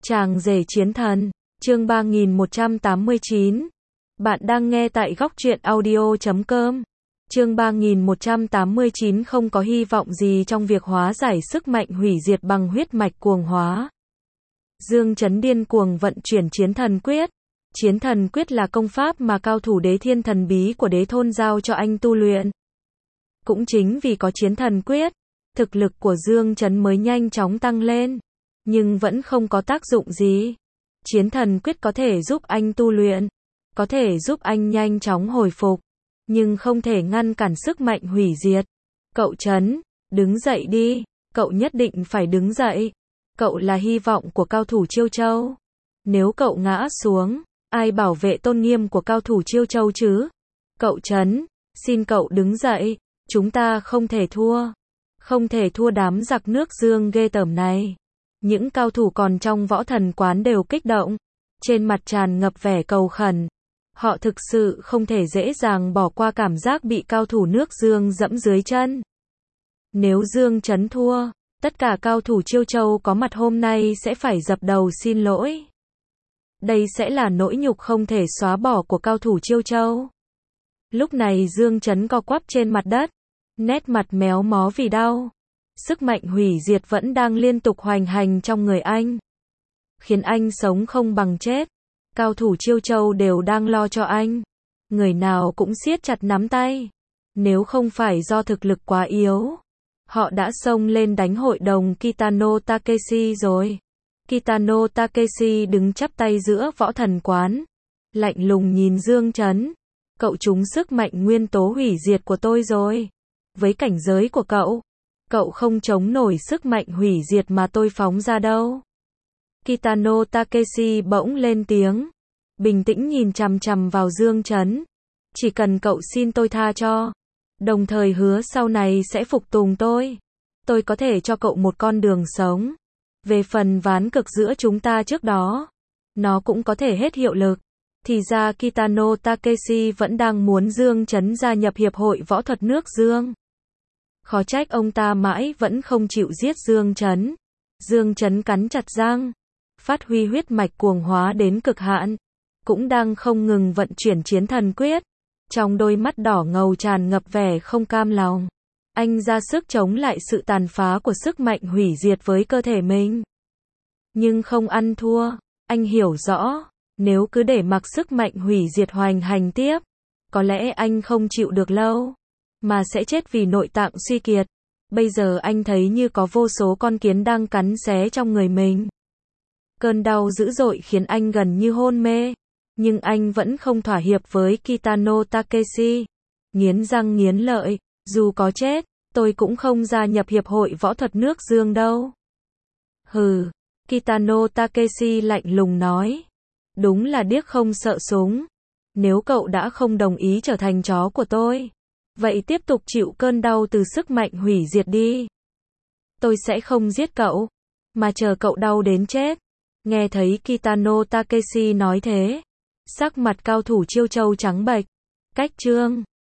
Chàng rể chiến thần, chương 3189. Bạn đang nghe tại góc truyện audio.com. Chương 3189 không có hy vọng gì trong việc hóa giải sức mạnh hủy diệt bằng huyết mạch cuồng hóa. Dương Chấn điên cuồng vận chuyển chiến thần quyết. Chiến thần quyết là công pháp mà cao thủ đế thiên thần bí của đế thôn giao cho anh tu luyện. Cũng chính vì có chiến thần quyết, thực lực của Dương Chấn mới nhanh chóng tăng lên. Nhưng vẫn không có tác dụng gì. Chiến thần quyết có thể giúp anh tu luyện, có thể giúp anh nhanh chóng hồi phục, nhưng không thể ngăn cản sức mạnh hủy diệt. Cậu Chấn, đứng dậy đi, cậu nhất định phải đứng dậy. Cậu là hy vọng của cao thủ Chiêu Châu. Nếu cậu ngã xuống, ai bảo vệ tôn nghiêm của cao thủ Chiêu Châu chứ? Cậu Chấn, xin cậu đứng dậy, chúng ta không thể thua. Không thể thua đám giặc nước Dương ghê tởm này. Những cao thủ còn trong võ thần quán đều kích động, trên mặt tràn ngập vẻ cầu khẩn. Họ thực sự không thể dễ dàng bỏ qua cảm giác bị cao thủ nước Dương dẫm dưới chân. Nếu Dương Chấn thua, tất cả cao thủ Chiêu Châu có mặt hôm nay sẽ phải dập đầu xin lỗi. Đây sẽ là nỗi nhục không thể xóa bỏ của cao thủ Chiêu Châu. Lúc này Dương Chấn co quắp trên mặt đất, nét mặt méo mó vì đau. Sức mạnh hủy diệt vẫn đang liên tục hoành hành trong người anh, khiến anh sống không bằng chết. Cao thủ Chiêu Châu đều đang lo cho anh, người nào cũng siết chặt nắm tay. Nếu không phải do thực lực quá yếu, họ đã xông lên đánh hội đồng Kitano Takeshi rồi. Kitano Takeshi đứng chắp tay giữa võ thần quán, lạnh lùng nhìn Dương Chấn. Cậu trúng sức mạnh nguyên tố hủy diệt của tôi rồi. Với cảnh giới của cậu, cậu không chống nổi sức mạnh hủy diệt mà tôi phóng ra đâu. Kitano Takeshi bỗng lên tiếng, bình tĩnh nhìn chằm chằm vào Dương Chấn. Chỉ cần cậu xin tôi tha cho, đồng thời hứa sau này sẽ phục tùng tôi có thể cho cậu một con đường sống. Về phần ván cực giữa chúng ta trước đó, nó cũng có thể hết hiệu lực. Thì ra Kitano Takeshi vẫn đang muốn Dương Chấn gia nhập Hiệp hội Võ thuật nước Dương. Khó trách ông ta mãi vẫn không chịu giết Dương Chấn. Dương Chấn cắn chặt răng, phát huy huyết mạch cuồng hóa đến cực hạn, cũng đang không ngừng vận chuyển chiến thần quyết. Trong đôi mắt đỏ ngầu tràn ngập vẻ không cam lòng. Anh ra sức chống lại sự tàn phá của sức mạnh hủy diệt với cơ thể mình. Nhưng không ăn thua, anh hiểu rõ, nếu cứ để mặc sức mạnh hủy diệt hoành hành tiếp, có lẽ anh không chịu được lâu, mà sẽ chết vì nội tạng suy kiệt. Bây giờ anh thấy như có vô số con kiến đang cắn xé trong người mình. Cơn đau dữ dội khiến anh gần như hôn mê, nhưng anh vẫn không thỏa hiệp với Kitano Takeshi. Nghiến răng nghiến lợi, dù có chết, tôi cũng không gia nhập Hiệp hội Võ thuật nước Dương đâu. Hừ, Kitano Takeshi lạnh lùng nói. Đúng là điếc không sợ súng. Nếu cậu đã không đồng ý trở thành chó của tôi, vậy tiếp tục chịu cơn đau từ sức mạnh hủy diệt đi. Tôi sẽ không giết cậu, mà chờ cậu đau đến chết. Nghe thấy Kitano Takeshi nói thế, sắc mặt cao thủ Chiêu Châu trắng bệch. Cách chương